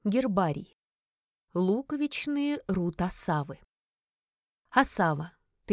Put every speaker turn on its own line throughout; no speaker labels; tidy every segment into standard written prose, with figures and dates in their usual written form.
Гербарий. Луковичные рут-осавы. Осава,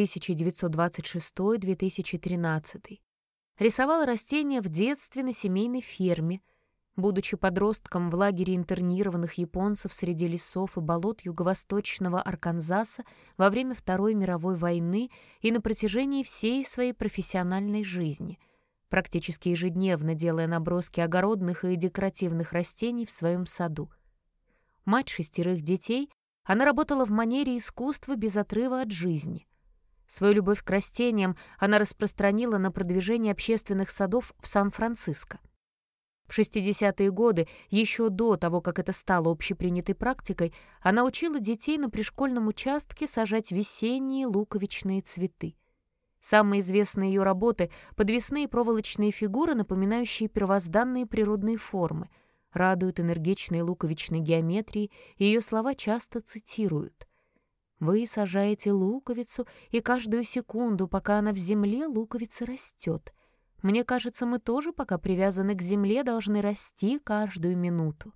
1926-2013. Рисовала растения в детстве на семейной ферме. Будучи подростком в лагере интернированных японцев среди лесов и болот юго-восточного Арканзаса во время Второй мировой войны и на протяжении всей своей профессиональной жизни, практически ежедневно делая наброски огородных и декоративных растений в своем саду. Мать 6 детей, она работала в манере искусства без отрыва от жизни. Свою любовь к растениям она распространила на продвижение общественных садов в Сан-Франциско. В 60-е годы, еще до того, как это стало общепринятой практикой, она учила детей на пришкольном участке сажать весенние луковичные цветы. Самые известные ее работы — подвесные проволочные фигуры, напоминающие первозданные природные формы, радуют энергичной луковичной геометрией, и ее слова часто цитируют. «Вы сажаете луковицу, и каждую секунду, пока она в земле, луковица растет. Мне кажется, мы тоже, пока привязаны к земле, должны расти каждую минуту».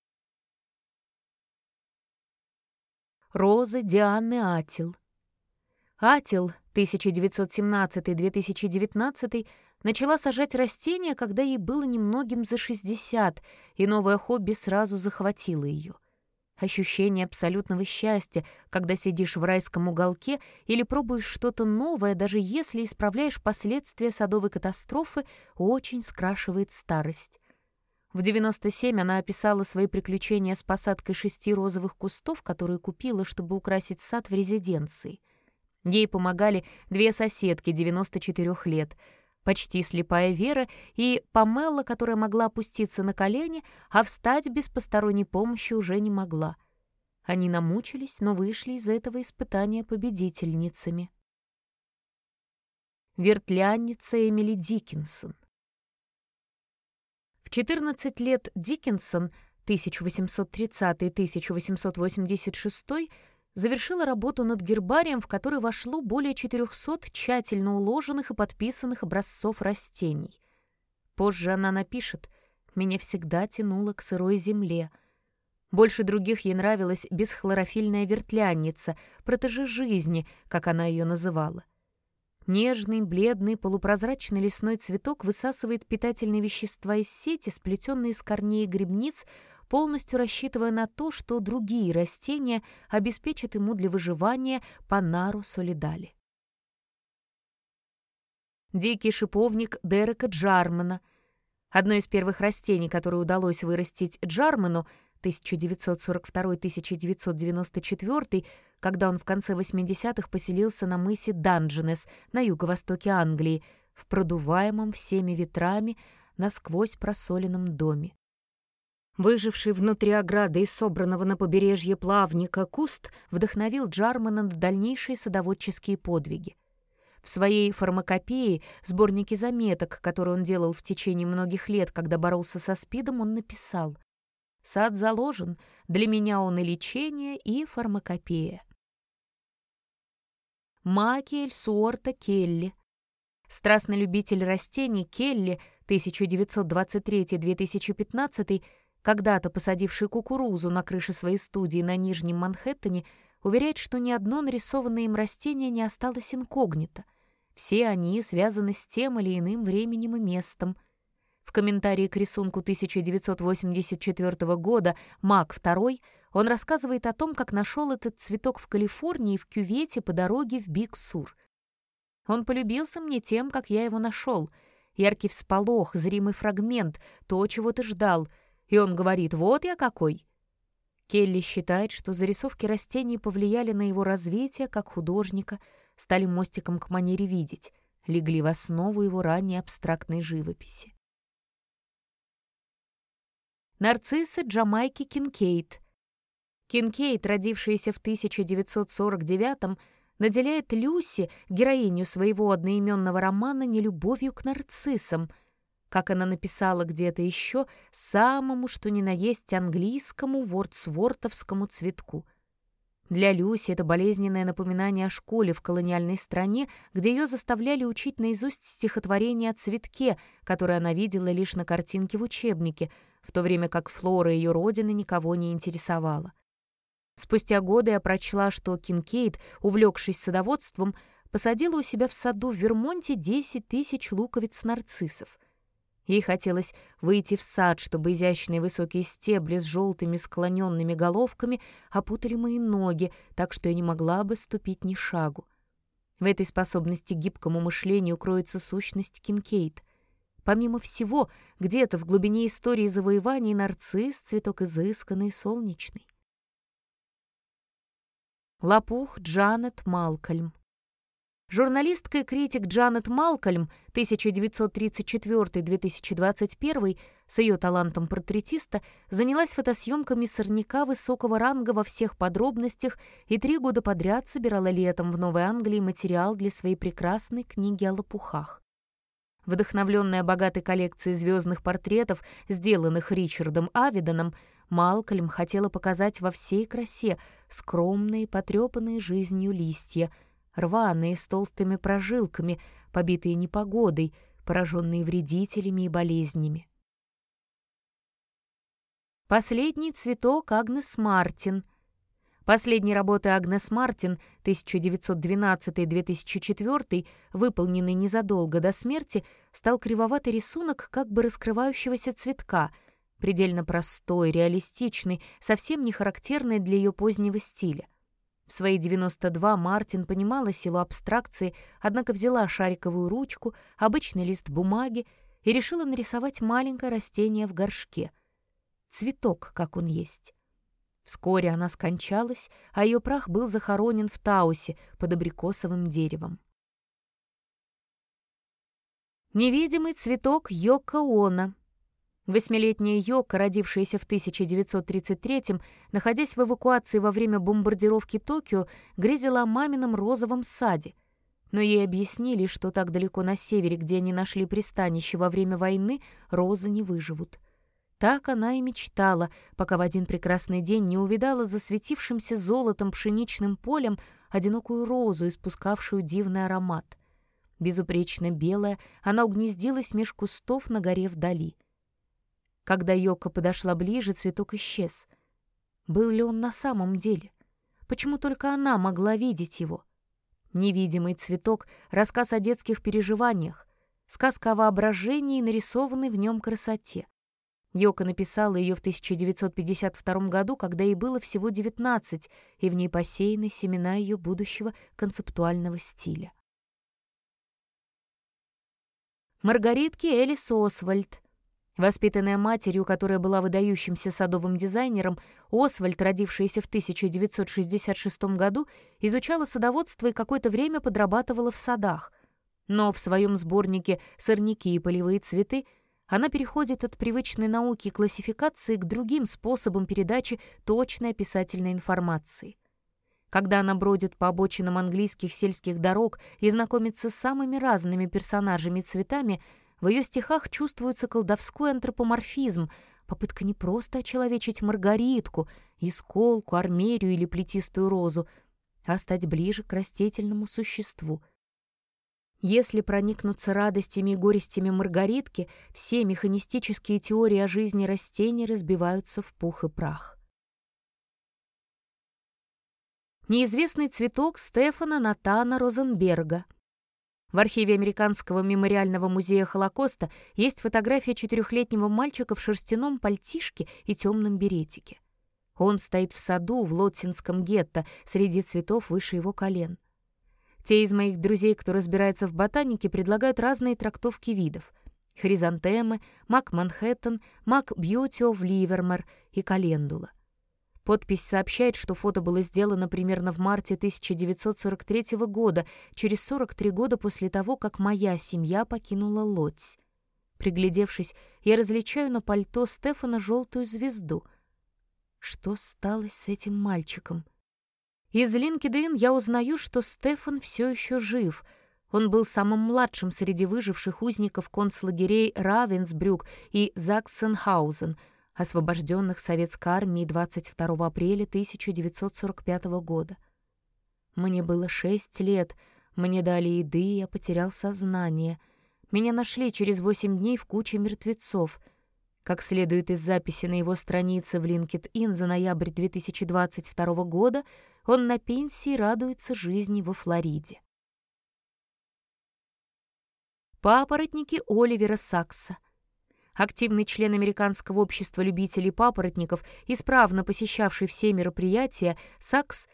Розы Дианы Атил. Атил, 1917-2019, начала сажать растения, когда ей было немногим за 60, и новое хобби сразу захватило ее. Ощущение абсолютного счастья, когда сидишь в райском уголке или пробуешь что-то новое, даже если исправляешь последствия садовой катастрофы, очень скрашивает старость. В 97 она описала свои приключения с посадкой 6 розовых кустов, которые купила, чтобы украсить сад в резиденции. Ей помогали 2 соседки 94 лет, почти слепая Вера и Памелла, которая могла опуститься на колени, а встать без посторонней помощи уже не могла. Они намучились, но вышли из этого испытания победительницами. Вертлянница Эмили Диккенсон. В 14 лет Диккенсон, 1830-1886, завершила работу над гербарием, в который вошло более 400 тщательно уложенных и подписанных образцов растений. Позже она напишет: «Меня всегда тянуло к сырой земле». Больше других ей нравилась бесхлорофильная вертлянница, протеже жизни, как она ее называла. Нежный, бледный, полупрозрачный лесной цветок высасывает питательные вещества из сети, сплетенные из корней и грибниц, полностью рассчитывая на то, что другие растения обеспечат ему для выживания панару солидали. Дикий шиповник Дерека Джармана. Одно из первых растений, которое удалось вырастить Джарману, 1942-1994, когда он в конце 80-х поселился на мысе Дандженес на юго-востоке Англии, в продуваемом всеми ветрами насквозь просоленном доме. Выживший внутри ограды из собранного на побережье плавника куст вдохновил Джармана на дальнейшие садоводческие подвиги. В своей фармакопее, сборнике заметок, который он делал в течение многих лет, когда боролся со СПИДом, он написал: «Сад заложен, для меня он и лечение, и фармакопея». Макиэль Суорта Келли. Страстный любитель растений Келли, 1923-2015, когда-то посадивший кукурузу на крыше своей студии на Нижнем Манхэттене, уверяет, что ни одно нарисованное им растение не осталось инкогнито. Все они связаны с тем или иным временем и местом. В комментарии к рисунку 1984 года «Мак II» он рассказывает о том, как нашел этот цветок в Калифорнии в кювете по дороге в Биг-Сур. «Он полюбился мне тем, как я его нашел. Яркий всполох, зримый фрагмент, то, чего ты ждал. И он говорит: вот я какой». Келли считает, что зарисовки растений повлияли на его развитие как художника, стали мостиком к манере видеть, легли в основу его ранней абстрактной живописи. Нарциссы Джамайки Кинкейд. Кинкейд, родившаяся в 1949-м, наделяет Люси, героиню своего одноименного романа, нелюбовью к нарциссам, как она написала где-то еще, самому что ни на есть английскому вордсвортовскому цветку. Для Люси это болезненное напоминание о школе в колониальной стране, где ее заставляли учить наизусть стихотворение о цветке, которое она видела лишь на картинке в учебнике, в то время как флора ее родины никого не интересовала. Спустя годы я прочла, что Кинкейд, увлекшись садоводством, посадила у себя в саду в Вермонте 10 тысяч луковиц нарциссов. Ей хотелось выйти в сад, чтобы изящные высокие стебли с желтыми склоненными головками опутали мои ноги, так что я не могла бы ступить ни шагу. В этой способности к гибкому мышлению кроется сущность Кинкейд. Помимо всего, где-то в глубине истории завоеваний нарцисс — цветок изысканный и солнечный. Лопух Джанет Малкольм. Журналистка и критик Джанет Малкольм 1934-2021 с ее талантом портретиста занялась фотосъемками сорняка высокого ранга во всех подробностях и 3 года подряд собирала летом в Новой Англии материал для своей прекрасной книги о лопухах. Вдохновленная богатой коллекцией звездных портретов, сделанных Ричардом Авидоном, Малкольм хотела показать во всей красе скромные, потрепанные жизнью листья, рваные, с толстыми прожилками, побитые непогодой, пораженные вредителями и болезнями. Последний цветок Агнес Мартин. Последней работой Агнес Мартин 1912-2004, выполненной незадолго до смерти, стал кривоватый рисунок как бы раскрывающегося цветка, предельно простой, реалистичный, совсем не характерный для ее позднего стиля. В свои 92 Мартин понимала силу абстракции, однако взяла шариковую ручку, обычный лист бумаги и решила нарисовать маленькое растение в горшке. Цветок, как он есть. Вскоре она скончалась, а ее прах был захоронен в Таусе под абрикосовым деревом. Невидимый цветок Йоко Оно. 8-летняя Йоко, родившаяся в 1933-м, находясь в эвакуации во время бомбардировки Токио, грезила о мамином розовом саде. Но ей объяснили, что так далеко на севере, где они нашли пристанище во время войны, розы не выживут. Так она и мечтала, пока в один прекрасный день не увидала засветившимся золотом пшеничным полем одинокую розу, испускавшую дивный аромат. Безупречно белая, она угнездилась меж кустов на горе вдали. Когда Йоко подошла ближе, цветок исчез. Был ли он на самом деле? Почему только она могла видеть его? Невидимый цветок — рассказ о детских переживаниях, сказка о воображении и нарисованной в нем красоте. Йоко написала ее в 1952 году, когда ей было всего 19, и в ней посеяны семена ее будущего концептуального стиля. Маргаритки Элис Освальд. Воспитанная матерью, которая была выдающимся садовым дизайнером, Освальд, родившаяся в 1966 году, изучала садоводство и какое-то время подрабатывала в садах. Но в своем сборнике «Сорняки и полевые цветы» она переходит от привычной науки классификации к другим способам передачи точной описательной информации. Когда она бродит по обочинам английских сельских дорог и знакомится с самыми разными персонажами и цветами, в ее стихах чувствуется колдовской антропоморфизм, попытка не просто очеловечить маргаритку, исколку, армерию или плетистую розу, а стать ближе к растительному существу. Если проникнуться радостями и горестями маргаритки, все механистические теории о жизни растений разбиваются в пух и прах. Неизвестный цветок Стефана Натана Розенберга. В архиве Американского мемориального музея Холокоста есть фотография 4-летнего мальчика в шерстяном пальтишке и темном беретике. Он стоит в саду в Лотсинском гетто среди цветов выше его колен. Те из моих друзей, кто разбирается в ботанике, предлагают разные трактовки видов: хризантемы, мак Манхэттен, мак Бьюти оф Ливермор и календула. Подпись сообщает, что фото было сделано примерно в марте 1943 года, через 43 года после того, как моя семья покинула Лодзь. Приглядевшись, я различаю на пальто Стефана желтую звезду. Что стало с этим мальчиком? Из LinkedIn я узнаю, что Стефан все еще жив. Он был самым младшим среди выживших узников концлагерей Равенсбрюк и Заксенхаузен, освобожденных советской армией 22 апреля 1945 года. Мне было 6 лет, мне дали еды, и я потерял сознание. Меня нашли через 8 дней в куче мертвецов. Как следует из записи на его странице в LinkedIn за ноябрь 2022 года, он на пенсии радуется жизни во Флориде. Папоротники Оливера Сакса. Активный член Американского общества любителей папоротников, исправно посещавший все мероприятия, Сакс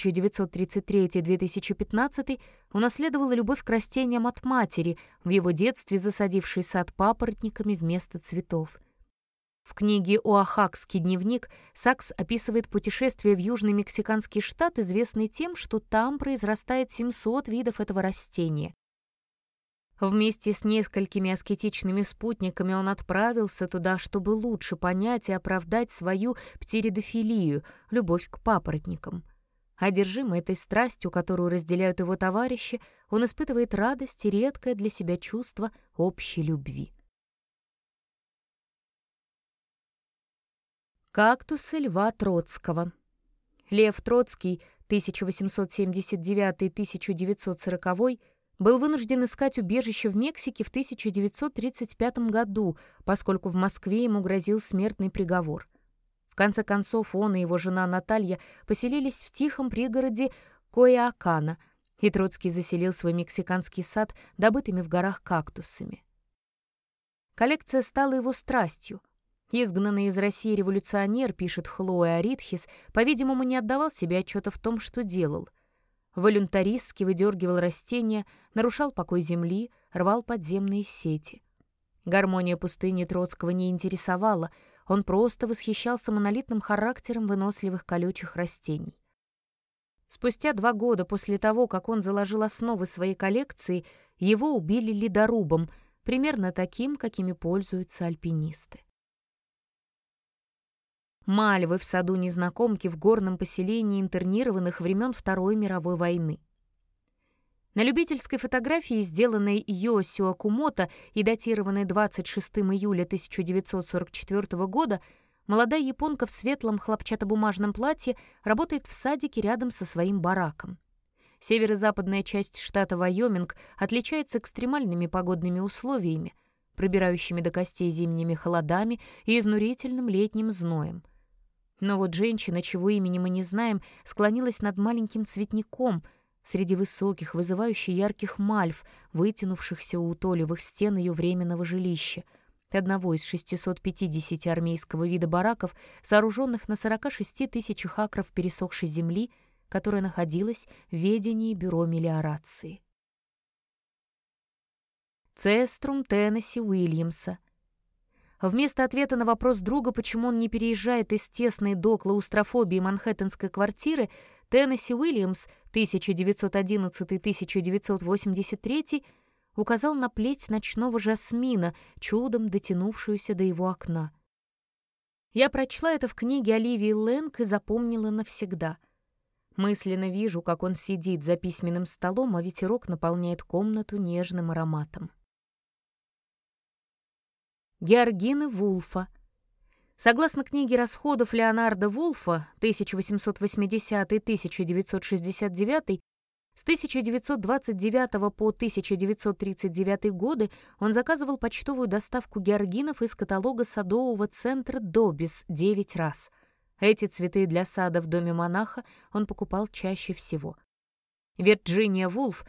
1933-2015 унаследовал любовь к растениям от матери, в его детстве засадившей сад папоротниками вместо цветов. В книге «Оахакский дневник» Сакс описывает путешествие в южный мексиканский штат, известный тем, что там произрастает 700 видов этого растения. Вместе с несколькими аскетичными спутниками он отправился туда, чтобы лучше понять и оправдать свою птеридофилию, любовь к папоротникам. Одержимый этой страстью, которую разделяют его товарищи, он испытывает радость и редкое для себя чувство общей любви. Кактусы Льва Троцкого. Лев Троцкий, 1879-1940, был вынужден искать убежище в Мексике в 1935 году, поскольку в Москве ему грозил смертный приговор. В конце концов, он и его жена Наталья поселились в тихом пригороде Кояакана, и Троцкий заселил свой мексиканский сад добытыми в горах кактусами. Коллекция стала его страстью. Изгнанный из России революционер, пишет Хлоя Аритхис, по-видимому, не отдавал себе отчета в том, что делал. Волюнтаристски выдергивал растения, нарушал покой земли, рвал подземные сети. Гармония пустыни Троцкого не интересовала, он просто восхищался монолитным характером выносливых колючих растений. Спустя 2 года после того, как он заложил основы своей коллекции, его убили ледорубом, примерно таким, какими пользуются альпинисты. Мальвы в саду незнакомки в горном поселении интернированных времен Второй мировой войны. На любительской фотографии, сделанной Йосио Акумото и датированной 26 июля 1944 года, молодая японка в светлом хлопчатобумажном платье работает в садике рядом со своим бараком. Северо-западная часть штата Вайоминг отличается экстремальными погодными условиями, пробирающими до костей зимними холодами и изнурительным летним зноем. Но вот женщина, чего имени мы не знаем, склонилась над маленьким цветником среди высоких, вызывающих ярких мальв, вытянувшихся у утолевых стен ее временного жилища, одного из 650 армейского вида бараков, сооруженных на 46 тысячах акров пересохшей земли, которая находилась в ведении бюро мелиорации. Цеструм Теннесси Уильямса. Вместо ответа на вопрос друга, почему он не переезжает из тесной до клаустрофобии манхэттенской квартиры, Теннесси Уильямс 1911-1983 указал на плеть ночного жасмина, чудом дотянувшуюся до его окна. Я прочла это в книге Оливии Лэнг и запомнила навсегда. Мысленно вижу, как он сидит за письменным столом, а ветерок наполняет комнату нежным ароматом. Георгины Вулфа. Согласно книге расходов Леонарда Вулфа 1880-1969, с 1929 по 1939 годы он заказывал почтовую доставку георгинов из каталога садового центра «Добис» 9 раз. Эти цветы для сада в доме монаха он покупал чаще всего. Вирджиния Вулф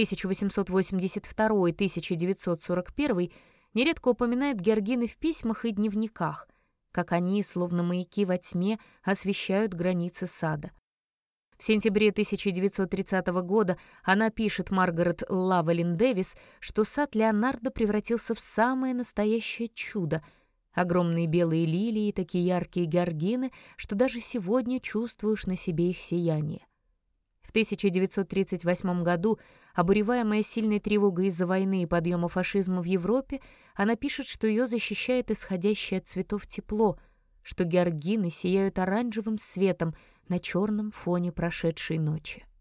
1882-1941 нередко упоминает георгины в письмах и дневниках, как они, словно маяки во тьме, освещают границы сада. В сентябре 1930 года она пишет Маргарет Лавелин Дэвис, что сад Леонардо превратился в самое настоящее чудо. Огромные белые лилии, такие яркие георгины, что даже сегодня чувствуешь на себе их сияние. В 1938 году, обуреваемая сильной тревогой из-за войны и подъема фашизма в Европе, она пишет, что ее защищает исходящее от цветов тепло, что георгины сияют оранжевым светом на черном фоне прошедшей ночи.